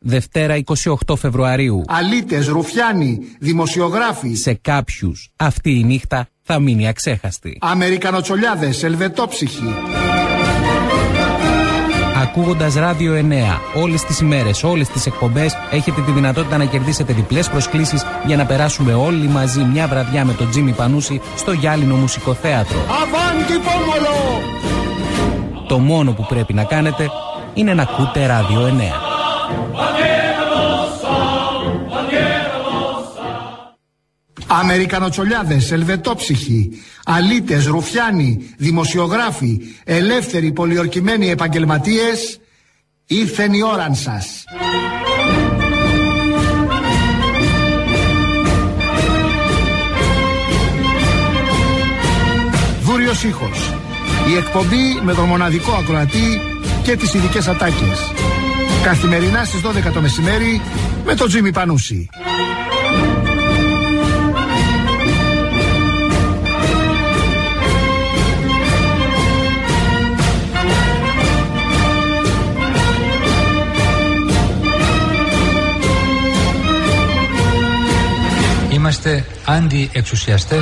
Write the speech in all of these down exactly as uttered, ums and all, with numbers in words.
Δευτέρα εικοστή όγδοη Φεβρουαρίου. Αλήτες, ρουφιάνοι, δημοσιογράφοι. Σε κάποιους αυτή η νύχτα θα μείνει αξέχαστη. Αμερικανοτσολιάδες, ελβετόψυχοι. Ακούγοντας Ράδιο εννέα όλες τις ημέρες, όλες τις εκπομπές, έχετε τη δυνατότητα να κερδίσετε διπλές προσκλήσεις για να περάσουμε όλοι μαζί μια βραδιά με τον Τζίμι Πανούση στο Γυάλινο Μουσικό Θέατρο. Αβάντι Πόμολο! Το μόνο που πρέπει να κάνετε είναι να ακούτε Ράδιο εννέα. Αμερικανοτσολιάδες, ελβετόψυχοι, αλήτες, ρουφιάνοι, δημοσιογράφοι, ελεύθεροι, πολιορκημένοι επαγγελματίες, ήρθεν η ώραν σας. Δούριος ήχος. Η εκπομπή με τον μοναδικό ακροατή και τις ειδικές ατάκες. Καθημερινά στις δώδεκα το μεσημέρι με τον Τζίμι Πανούση. Είμαστε αντιεξουσιαστές.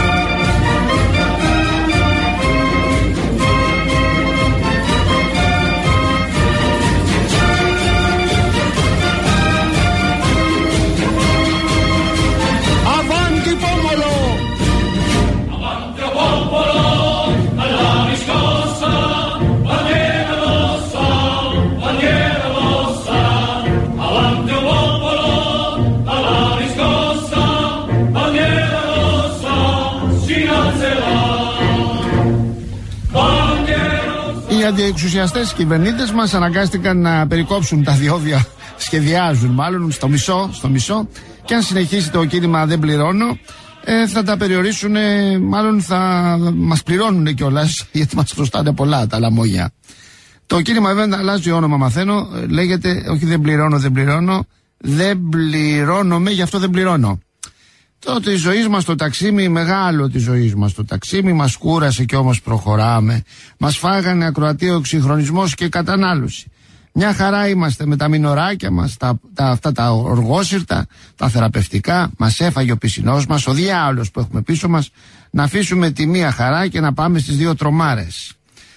Οι αντιεξουσιαστές κυβερνήτες μας αναγκάστηκαν να περικόψουν τα διόδια, σχεδιάζουν μάλλον στο μισό, στο μισό, και αν συνεχίσει το κίνημα δεν πληρώνω, ε, θα τα περιορίσουν, ε, μάλλον θα μας πληρώνουν κιόλας, γιατί μας χρωστάνε πολλά τα λαμόγια. Το κίνημα βέβαια αλλάζει όνομα, μαθαίνω, λέγεται όχι δεν πληρώνω, δεν πληρώνω, δεν πληρώνομαι, γι' αυτό δεν πληρώνω. Το τη ζωή μας το ταξίμι, μεγάλο τη ζωή μας το ταξίμι, μας κούρασε και όμως προχωράμε. Μας φάγανε ακροατή ο εξυγχρονισμός και κατανάλωση. Μια χαρά είμαστε με τα μινωράκια μας, τα, τα, αυτά τα οργόσυρτα, τα θεραπευτικά. Μας έφαγε ο πισινός μας, ο διάολος που έχουμε πίσω μας. Να αφήσουμε τη μία χαρά και να πάμε στις δύο τρομάρες.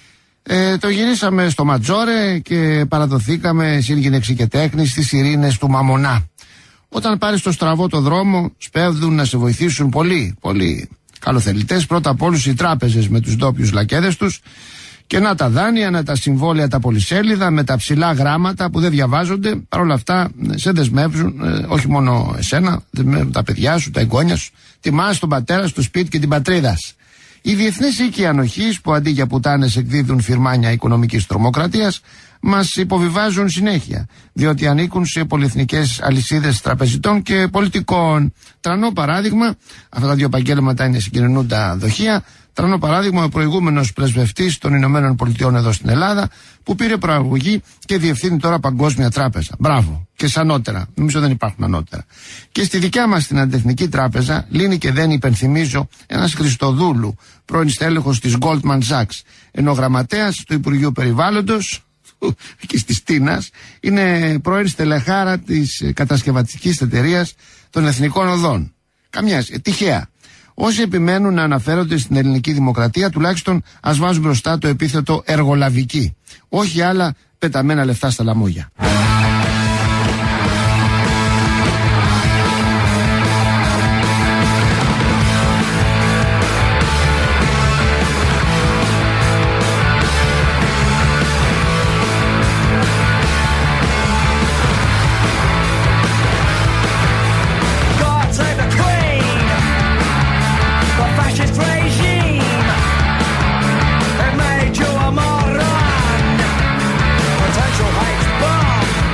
Ε, το γυρίσαμε στο Ματζόρε και παραδοθήκαμε συν γυναίξη και τέχνη στις ειρήνες του Μαμονά. Όταν πάρεις το στραβό το δρόμο, σπέβδουν να σε βοηθήσουν πολλοί, πολλοί καλοθελητές. Πρώτα απ' όλους οι τράπεζες με τους ντόπιους λακέδες τους, και να τα δάνεια, να τα συμβόλαια, τα πολυσέλιδα με τα ψηλά γράμματα που δεν διαβάζονται. Παρ' όλα αυτά σε δεσμεύουν, ε, όχι μόνο εσένα, δεσμεύουν τα παιδιά σου, τα εγγόνια σου, τιμάς τον πατέρα σου, το σπίτι και την πατρίδα. Οι διεθνείς οίκοι ανοχής, που αντί για πουτάνες εκδίδουν φυρμάνια οικονομικής τρομοκρατίας, μας υποβιβάζουν συνέχεια, διότι ανήκουν σε πολυεθνικές αλυσίδες τραπεζιτών και πολιτικών. Τρανό παράδειγμα, αυτά τα δύο επαγγέλματα είναι συγκοινωνούντα δοχεία. Τρανό παράδειγμα, ο προηγούμενος πρεσβευτής των Ηνωμένων Πολιτειών εδώ στην Ελλάδα, που πήρε προαγωγή και διευθύνει τώρα Παγκόσμια Τράπεζα. Μπράβο. Και σε ανώτερα. Νομίζω δεν υπάρχουν ανώτερα. Και στη δικιά μας την Αντεθνική Τράπεζα, λύνει και δεν υπενθυμίζω, ένας Χριστοδούλου, πρώην στέλεχος της Goldman Sachs, ενώ γραμματέας του Υπουργείου Περιβάλλοντος και της Τίνας, είναι πρώην στελεχάρα της κατασκευατικής εταιρείας των Εθνικών Οδών. Καμιά, τυχαία. Όσοι επιμένουν να αναφέρονται στην ελληνική δημοκρατία, τουλάχιστον ας βάζουν μπροστά το επίθετο εργολαβική. Όχι άλλα πεταμένα λεφτά στα λαμόγια. Potential hate bomb.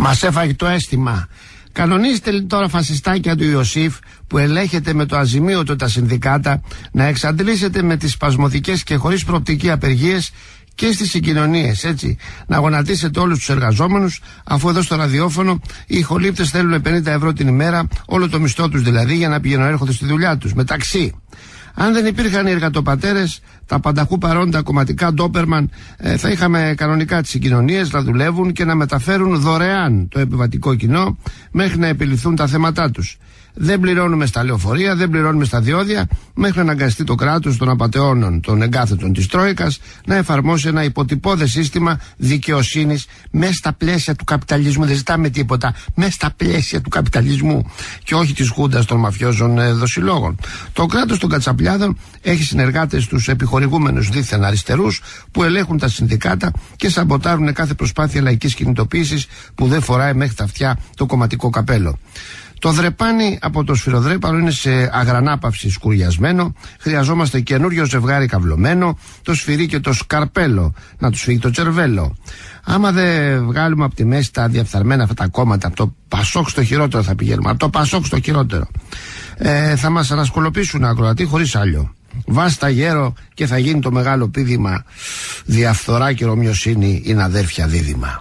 Μας έφαγε το αίσθημα. Κανονίστε τώρα, φασιστάκια του Ιωσήφ, που ελέγχετε με το αζημίωτο τα συνδικάτα, να εξαντλήσετε με τις σπασμωδικές και χωρίς προοπτική απεργίες και στις συγκοινωνίες, έτσι. Να γονατίσετε όλους τους εργαζόμενους, αφού εδώ στο ραδιόφωνο οι ηχολήπτες θέλουν πενήντα ευρώ την ημέρα, όλο το μισθό τους δηλαδή, για να πηγαίνουν έρχονται στη δουλειά τους. Μεταξύ, αν δεν υπήρχαν οι εργατοπατέρες, τα πανταχού παρόντα κομματικά ντόπερμαν, ε, θα είχαμε κανονικά τις συγκοινωνίες να δουλεύουν και να μεταφέρουν δωρεάν το επιβατικό κοινό μέχρι να επιληθούν τα θέματά τους. Δεν πληρώνουμε στα λεωφορεία, δεν πληρώνουμε στα διόδια, μέχρι να αναγκαστεί το κράτος των απατεώνων των εγκάθετων της Τρόικας να εφαρμόσει ένα υποτυπώδες σύστημα δικαιοσύνης μέσα στα πλαίσια του καπιταλισμού. Δεν ζητάμε τίποτα, μέσα στα πλαίσια του καπιταλισμού και όχι της χούντας των μαφιόζων ε, δοσιλόγων. Το κράτος των κατσαπλιάδων έχει συνεργάτες τους επιχορηγούμενους δίθεν αριστερούς που ελέγχουν τα συνδικάτα και σαμποτάρουν κάθε προσπάθεια λαϊκής κινητοποίησης που δεν φοράει μέχρι τα αυτιά το κομματικό καπέλο. Το δρεπάνι από το σφυροδρέπανο είναι σε αγρανάπαυση σκουριασμένο. Χρειαζόμαστε καινούριο ζευγάρι καυλωμένο, το σφυρί και το σκαρπέλο, να του φύγει το τσερβέλο. Άμα δεν βγάλουμε από τη μέση τα διαφθαρμένα αυτά τα κόμματα, από το Πασόκ στο χειρότερο θα πηγαίνουμε, από το Πασόκ στο χειρότερο, ε, θα μας ανασκολοπίσουν ακροατή χωρίς άλλο. Βάστα γέρο και θα γίνει το μεγάλο πήδημα. Διαφθορά και ρωμιοσύνη είναι αδέρφια δίδυμα.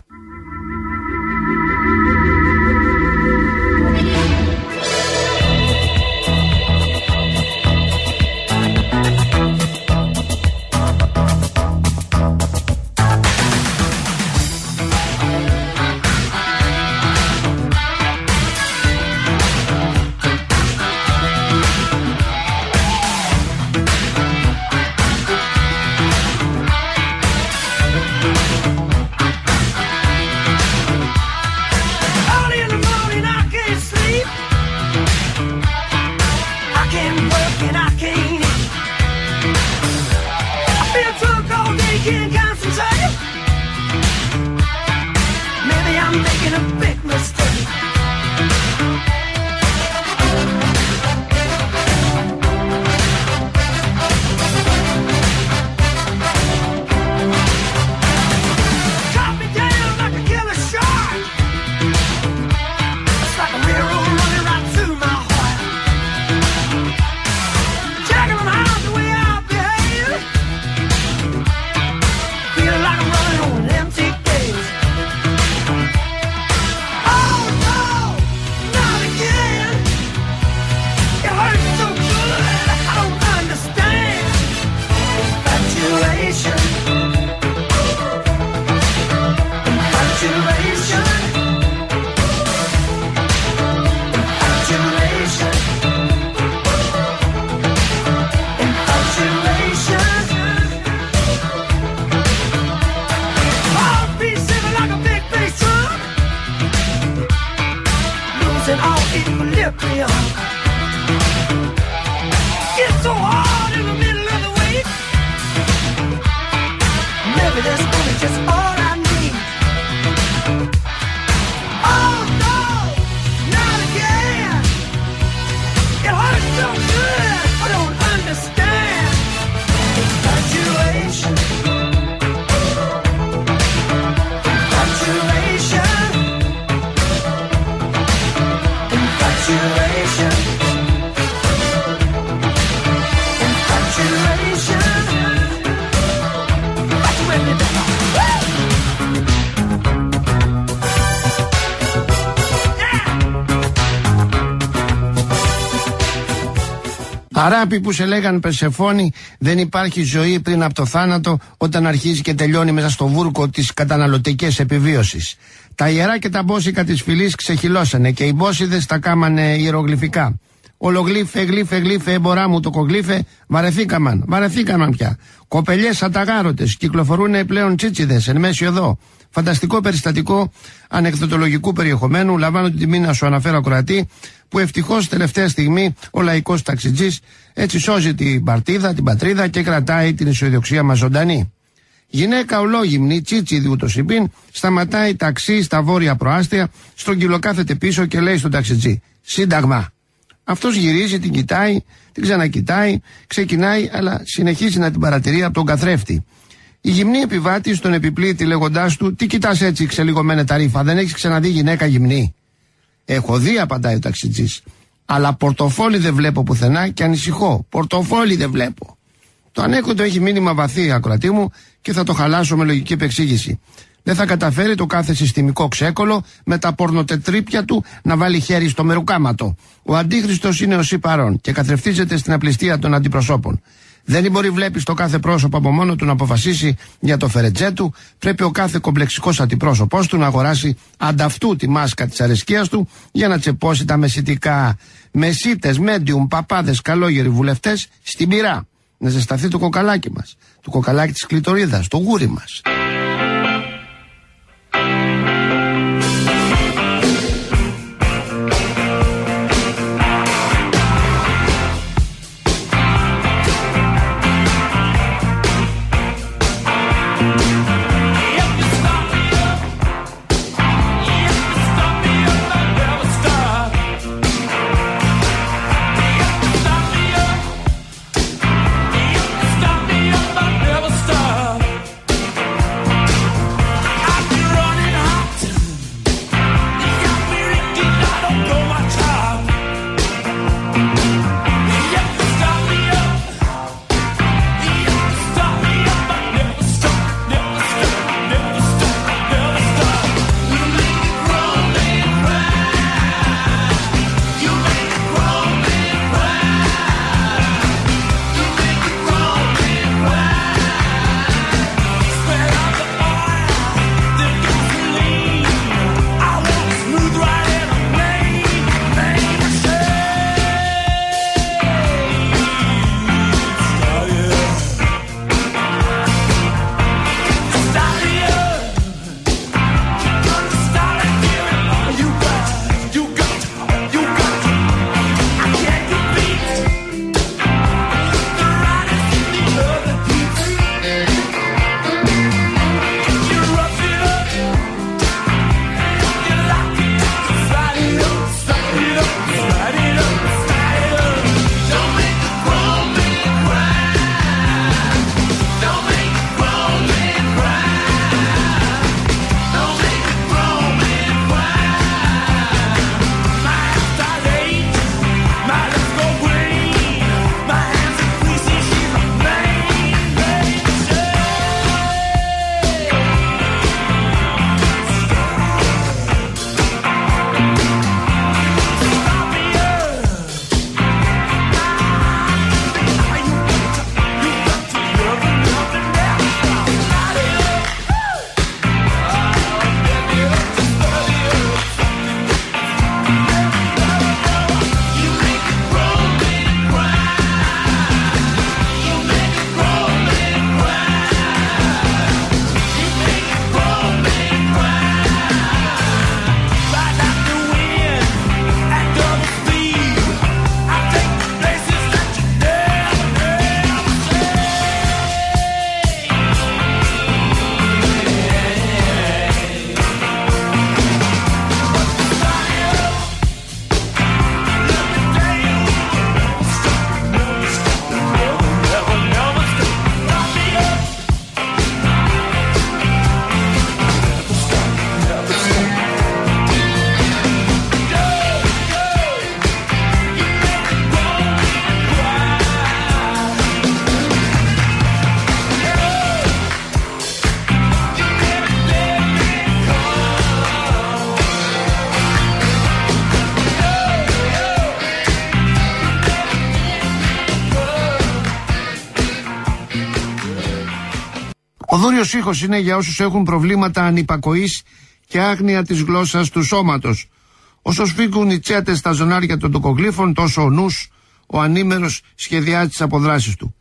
Αράπη που σε λέγαν Περσεφόνη, δεν υπάρχει ζωή πριν από το θάνατο, όταν αρχίζει και τελειώνει μέσα στο βούρκο της καταναλωτικής επιβίωσης. Τα ιερά και τα μπόσικα της φυλής ξεχυλώσανε και οι μπόσιδες τα κάμανε ιερογλυφικά. Ολογλύφε, γλύφε, γλύφε, εμπορά μου το κογλύφε, βαρεθήκαμαν, βαρεθήκαμαν πια. Κοπελιές αταγάρωτες, κυκλοφορούν πλέον τσίτσιδες εν μέση οδό. Φανταστικό περιστατικό ανεκδοτολογικού περιεχομένου, λαμβάνω την τιμή να σου αναφέρω ακροατή, που ευτυχώς τελευταία στιγμή ο λαϊκός ταξιτζής έτσι σώζει την παρτίδα, την πατρίδα και κρατάει την αισιοδοξία μας ζωντανή. Γυναίκα ολόγυμνη, τσίτσιδη ούτως υπήν, σταματάει ταξί στα βόρεια προάστια, στρογγυλοκάθεται κάθεται πίσω και λέει στον ταξιτζή: Σύνταγμα. Αυτός γυρίζει, την κοιτάει, την ξανακοιτάει, ξεκινάει, αλλά συνεχίζει να την παρατηρεί από τον καθρέφτη. Η γυμνή επιβάτη τον επιπλήτη λέγοντάς του: τι κοιτάς έτσι ξελιγωμένε τα ρήφα, δεν έχεις ξαναδεί γυναίκα γυμνή? Έχω δει, απαντάει ο ταξιτζής, αλλά πορτοφόλι δεν βλέπω πουθενά και ανησυχώ. Πορτοφόλι δεν βλέπω. Το ανέκδοτο έχει μήνυμα βαθύ, ακροατή μου, και θα το χαλάσω με λογική επεξήγηση. Δεν θα καταφέρει το κάθε συστημικό ξέκολο με τα πορνοτετρίπια του να βάλει χέρι στο μερουκάματο. Ο αντίχριστος είναι ο σύ παρών και καθρεφτίζεται στην απληστία των αντιπροσώπων. Δεν μπορεί, βλέπει το κάθε πρόσωπο από μόνο του να αποφασίσει για το φερετζέ του. Πρέπει ο κάθε κομπλεξικός αντιπρόσωπός του να αγοράσει ανταυτού τη μάσκα της αρεσκίας του για να τσεπώσει τα μεσητικά. Μεσίτες, μέντιουμ, παπάδες, καλόγεροι βουλευτές στην πυρά. Να ζεσταθεί το κοκαλάκι μας. Το κοκαλάκι της κλειτορίδας, το γούρι μας. Ο δούριος ήχος είναι για όσους έχουν προβλήματα ανυπακοής και άγνοια της γλώσσας του σώματος. Όσο σφίγγουν οι τσέτες στα ζωνάρια των τοκογλύφων, τόσο ο νους, ο ανήμερος, σχεδιάζει τις αποδράσεις του.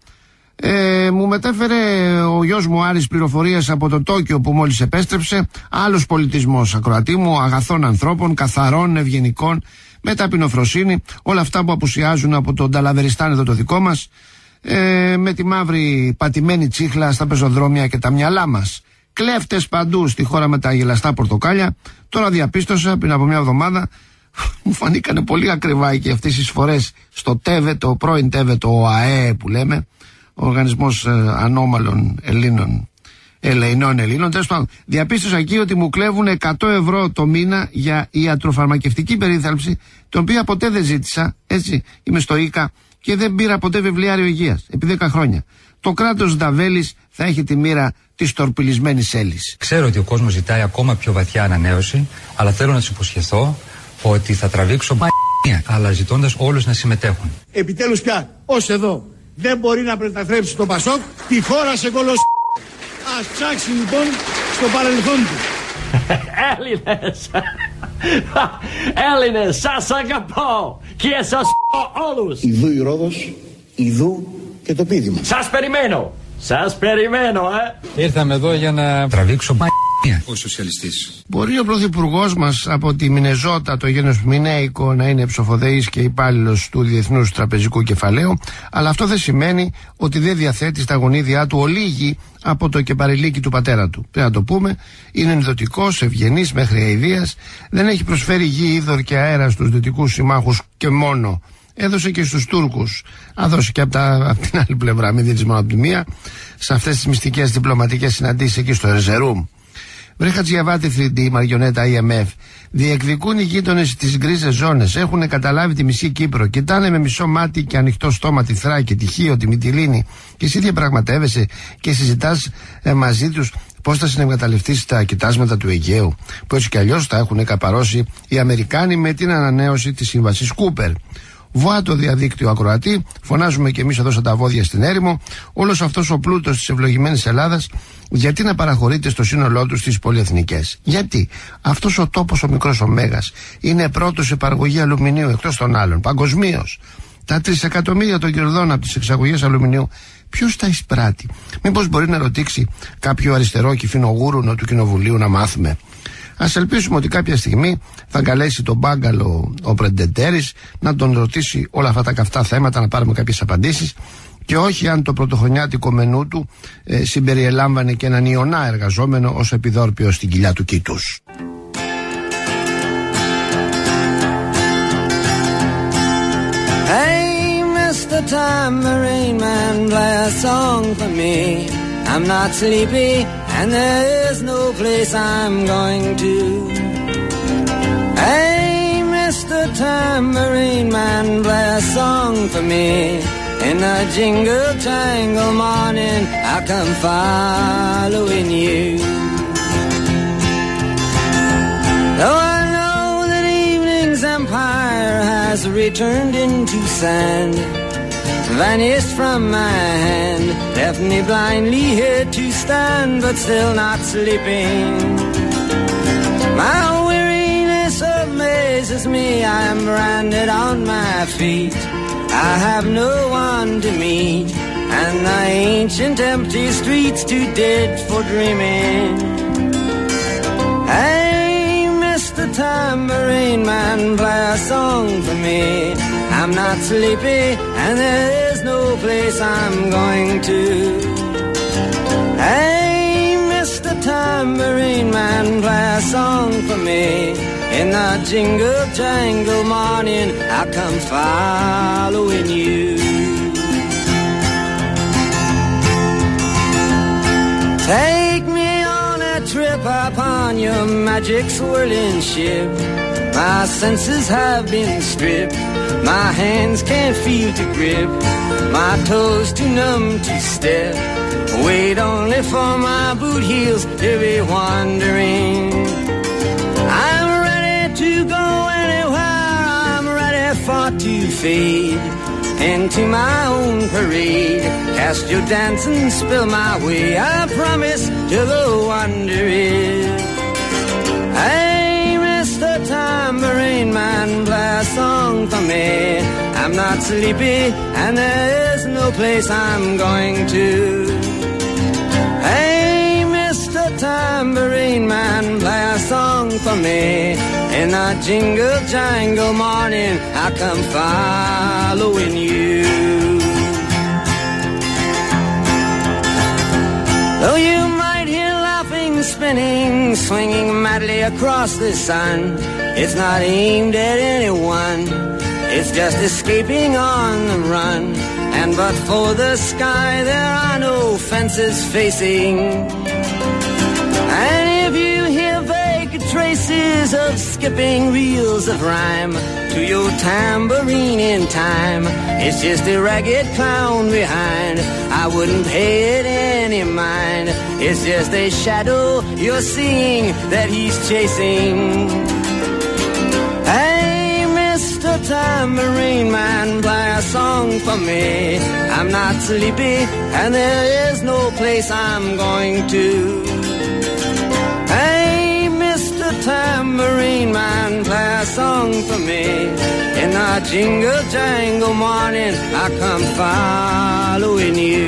Ε, μου μετέφερε ο γιος μου Άρης πληροφορίες από το Τόκιο που μόλις επέστρεψε. Άλλος πολιτισμός, ακροατή μου, αγαθών ανθρώπων, καθαρών, ευγενικών, με ταπεινοφροσύνη, όλα αυτά που απουσιάζουν από τον Ταλαβεριστάν εδώ το δικό μας, ε, με τη μαύρη πατημένη τσίχλα στα πεζοδρόμια και τα μυαλά μας. Κλέφτες παντού στη χώρα με τα γελαστά πορτοκάλια. Τώρα διαπίστωσα πριν από μια εβδομάδα, μου φανήκανε πολύ ακριβά και αυτές οι εισφορές στο ΤΕΒΕ, το πρώην ΤΕΒΕ, το ΟΑΕ που λέμε, ο Οργανισμός ε, Ανώμαλων Ελλήνων ελεηνών Ελλήνων. Τέλος πάντων, διαπίστωσα εκεί ότι μου κλέβουν εκατό ευρώ το μήνα για ιατροφαρμακευτική περίθαλψη, την οποία ποτέ δεν ζήτησα. Έτσι, είμαι στο ΙΚΑ και δεν πήρα ποτέ βιβλιάριο υγείας επί δέκα χρόνια. Το κράτος Νταβέλης θα έχει τη μοίρα της τορπιλισμένης Έλλης. Ξέρω ότι ο κόσμος ζητάει ακόμα πιο βαθιά ανανέωση, αλλά θέλω να τους υποσχεθώ ότι θα τραβήξω μ***ια, αλλά ζητώντας όλους να συμμετέχουν. Επιτέλους πια, ως εδώ, δεν μπορεί να μετατρέψει το Πασόκ τη χώρα σε κολοσ***. Ας ψάξει λοιπόν στο παρελθόν του. Έλληνες, Έλληνες, σας αγαπώ και σας πω όλους. Ιδού η Ρόδος, ιδού και το πείδημα. Σας περιμένω, σας περιμένω, ε. Ήρθαμε εδώ για να τραβήξω μ***ια. Ο σοσιαλιστής. Μπορεί ο πρωθυπουργός μας από τη Μινεζότα, το γένος Μινέικο, να είναι ψοφοδεής και υπάλληλος του Διεθνούς Τραπεζικού Κεφαλαίου, αλλά αυτό δεν σημαίνει ότι δεν διαθέτει στα γονίδια του ολίγη από το κεπαριλίκι του πατέρα του. Πρέπει να το πούμε, είναι ενδοτικός, ευγενής μέχρι αηδίας, δεν έχει προσφέρει γη, είδωρ και αέρα στους δυτικούς συμμάχους και μόνο. Έδωσε και στους Τούρκους. Αν δώσει και από, τα, από την άλλη πλευρά, μην δίνεις μόνο από τη μία, σε αυτές τις μυστικές διπλωματικές συναντήσεις εκεί στο Ερζερούμ. Βρε Χατζιαβάτη θρι ντι, μαριονέτα άι εμ εφ, διεκδικούν οι γείτονες τις γκρίζες ζώνες, έχουν καταλάβει τη μισή Κύπρο, κοιτάνε με μισό μάτι και ανοιχτό στόμα τη Θράκη, τη Χίο, τη Μυτιλήνη, και εσύ διαπραγματεύεσαι και συζητάς ε, μαζί τους πώς θα συνεκμεταλλευτείς τα κοιτάσματα του Αιγαίου, που έτσι κι αλλιώς τα έχουν καπαρώσει οι Αμερικάνοι με την ανανέωση της σύμβασης Κούπερ. Βοά το διαδίκτυο ακροατή, φωνάζουμε κι εμείς εδώ σαν τα βόδια στην έρημο, όλος αυτός ο πλούτος της ευλογημένης Ελλάδας, γιατί να παραχωρείται στο σύνολό του στις πολυεθνικές? Γιατί αυτός ο τόπος, ο μικρός ο Μέγας, είναι πρώτος σε παραγωγή αλουμινίου εκτός των άλλων, παγκοσμίως. Τα τρισεκατομμύρια των κερδών από τις εξαγωγές αλουμινίου, ποιος τα εισπράττει? Μήπως μπορεί να ρωτήσει κάποιο αριστερό κυφινογούρουνο του Κοινοβουλίου να μάθουμε? Ας ελπίσουμε ότι κάποια στιγμή θα καλέσει τον Μπάγκαλο ο Πρεντετέρης να τον ρωτήσει όλα αυτά τα καυτά θέματα, να πάρουμε κάποιες απαντήσεις, και όχι αν το πρωτοχρονιάτικο μενού του ε, συμπεριελάμβανε και έναν Ιωνά εργαζόμενο ως επιδόρπιο στην κοιλιά του Κήτους. Hey, Mister Tambourine Man, play a song for me. I'm not sleepy and there is no place I'm going to. Hey, Mister Tambourine Man, play a song for me. In the jingle jangle morning, I come following you. Though I know that evening's empire has returned into sand, vanished from my hand, left me blindly here to stand, but still not sleeping. My weariness amazes me, I am branded on my feet. I have no one to meet, and the ancient empty streets too dead for dreaming. Hey, Mister Tambourine Man, play a song for me. I'm not sleepy, and there is no place I'm going to. Hey, Mister Tambourine Man, play a song for me. In the jingle jangle morning, I come following you. Take me on a trip upon your magic swirling ship. My senses have been stripped, my hands can't feel to grip, my toes too numb to step. Wait only for my boot heels to be wandering. I'm ready to go anywhere, I'm ready for to fade into my own parade. Cast your dance and spill my way, I promise to go wandering. Hey, Mister Tambourine Man, play a song for me. I'm not sleepy and there is no place I'm going to. Hey, Mister Tambourine Man, play a song for me. In the jingle jangle morning, I come following you. Though you might hear laughing, spinning, swinging madly across the sun, it's not aimed at anyone, it's just escaping on the run. And but for the sky, there are no fences facing. traces of skipping reels of rhyme to your tambourine in time. It's just a ragged clown behind. I wouldn't pay it any mind. It's just a shadow you're seeing that he's chasing. Hey, Mister Tambourine Man, play a song for me. I'm not sleepy and there is no place I'm going to. Hey, Mister Tambourine Man, play a song for me. In the jingle jangle morning, I come following you.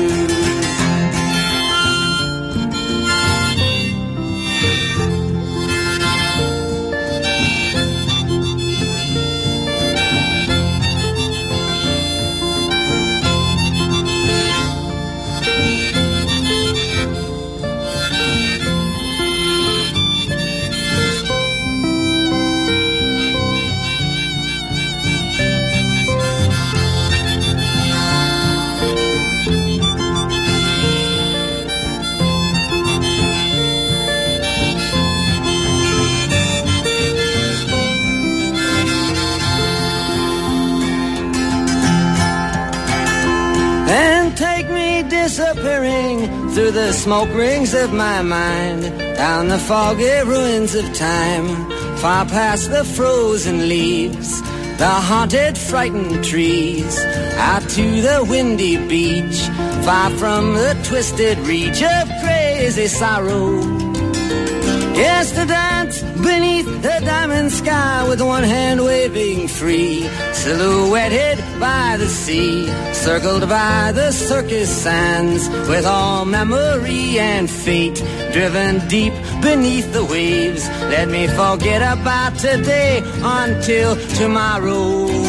Disappearing through the smoke rings of my mind, down the foggy ruins of time, far past the frozen leaves, the haunted, frightened trees, out to the windy beach, far from the twisted reach of crazy sorrow. Yes, to dance beneath the diamond sky with one hand waving free, silhouetted by the sea, circled by the circus sands, with all memory and fate driven deep beneath the waves. Let me forget about today until tomorrow.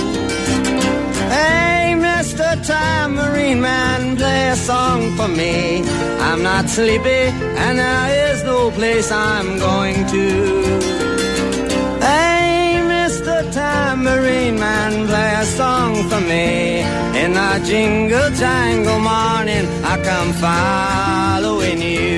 Hey, Mister Tambourine Man, play a song for me. I'm not sleepy and there is no place I'm going to. Hey, Mister Tambourine Man, play a song for me. In the jingle jangle morning, I come following you.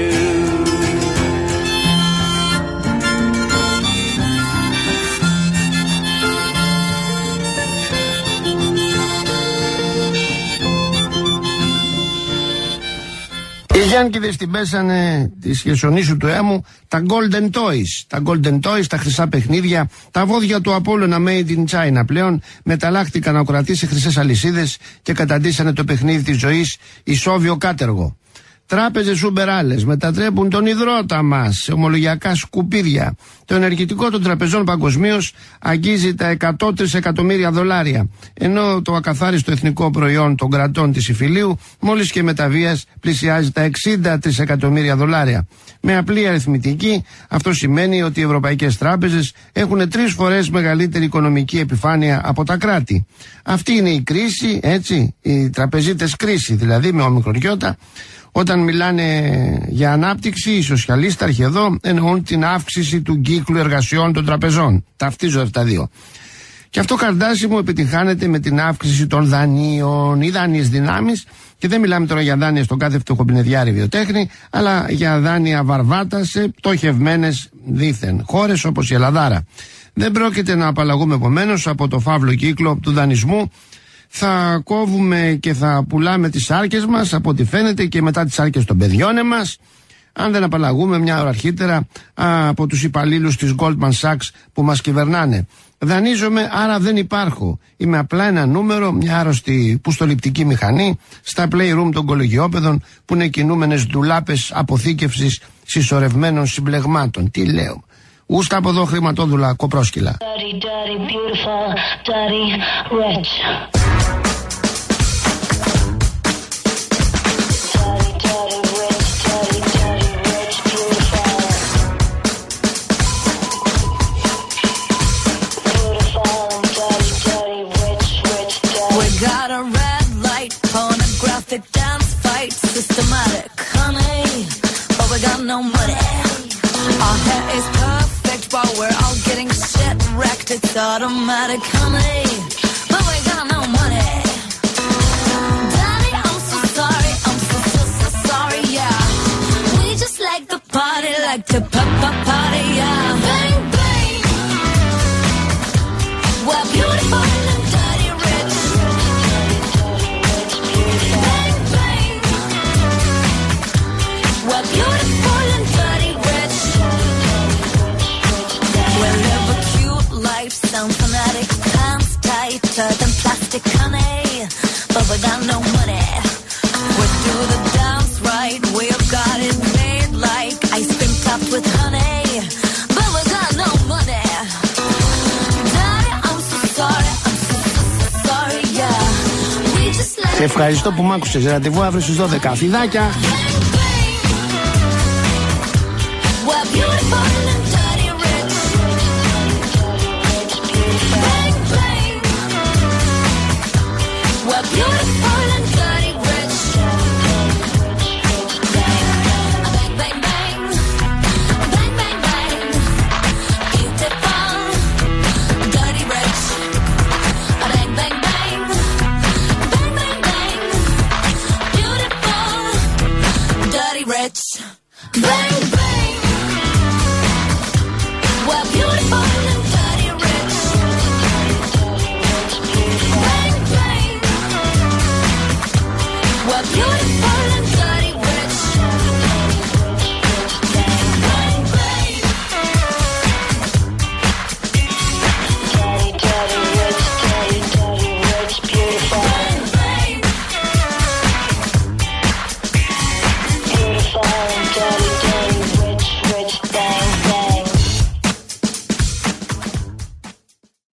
Οι Γιάνκηδες την πέσανε τη χερσονήσου του Έμου τα Golden Toys. Τα Golden Toys, τα χρυσά παιχνίδια, τα βόδια του Απόλλωνα Made in China πλέον μεταλλάχτηκαν ακροατή σε χρυσές αλυσίδες και καταντήσανε το παιχνίδι της ζωής ισόβιο κάτεργο. Τράπεζες ουμπεράλες μετατρέπουν τον υδρότα μας σε ομολογιακά σκουπίδια. Το ενεργητικό των τραπεζών παγκοσμίως αγγίζει τα εκατό τρισεκατομμύρια δολάρια, ενώ το ακαθάριστο εθνικό προϊόν των κρατών της Ιφιλίου μόλις και με τα βίας πλησιάζει τα εξήντα τρισεκατομμύρια δολάρια. Με απλή αριθμητική, αυτό σημαίνει ότι οι ευρωπαϊκές τράπεζες έχουν τρεις φορές μεγαλύτερη οικονομική επιφάνεια από τα κράτη. Αυτή είναι η κρίση, έτσι, οι τραπεζίτες κρίση, δηλαδή με ομικρονιώτα. Όταν μιλάνε για ανάπτυξη, οι σοσιαλίσταρχοι εδώ εννοούν την αύξηση του κύκλου εργασιών των τραπεζών. Ταυτίζονται αυτά δύο. Και αυτό, Καρδάση μου, επιτυγχάνεται με την αύξηση των δανείων ή δάνειες δυνάμεις. Και δεν μιλάμε τώρα για δάνεια στον κάθε φτωχοπινεδιάρη βιοτέχνη, αλλά για δάνεια βαρβάτα σε πτωχευμένες δήθεν χώρες όπως η Ελλαδάρα. Δεν πρόκειται να απαλλαγούμε επομένως από το φαύλο κύκλο του δανεισμού. Θα κόβουμε και θα πουλάμε τις σάρκες μας, από ό,τι φαίνεται, και μετά τις σάρκες των παιδιών μας, αν δεν απαλλαγούμε μια ώρα αρχίτερα από τους υπαλλήλους της Goldman Sachs που μας κυβερνάνε. Δανείζομαι, άρα δεν υπάρχω. Είμαι απλά ένα νούμερο, μια άρρωστη πουστοληπτική μηχανή στα playroom των κολεγιόπαιδων που είναι κινούμενες ντουλάπες αποθήκευσης συσσωρευμένων συμπλεγμάτων. Τι λέω. Ούστα από εδώ, χρηματόδουλα κοπρόσκυλα. Dirty, dirty, beautiful, dirty, rich. Dirty, dirty, rich, dirty, dirty, rich, beautiful. Beautiful, dirty, dirty, rich, rich, dirty. We got a red light, pornographic dance fight, systematic, honey, but we got no money. Our hair is perfect, but we're all getting shit wrecked. It's automatic, honey, but we got no money. Daddy, I'm so sorry, I'm so, so, so sorry, yeah. We just like the party like to pop up party, yeah. Bang, bang. We're beautiful and dirty rich. Bang, bang. We're beautiful and dirty rich. We live a cute life, sound fanatic, pants tighter than plastic, honey. But we got no money. We do the dance right, we've got it made like ice cream topped with honey. But we got no money. Daddy, I'm so sorry, I'm so, so, so sorry, yeah. We just let Σε ευχαριστώ που μ' άκουσες. Ραντεβού αύριο στις δώδεκα. Φιδάκια.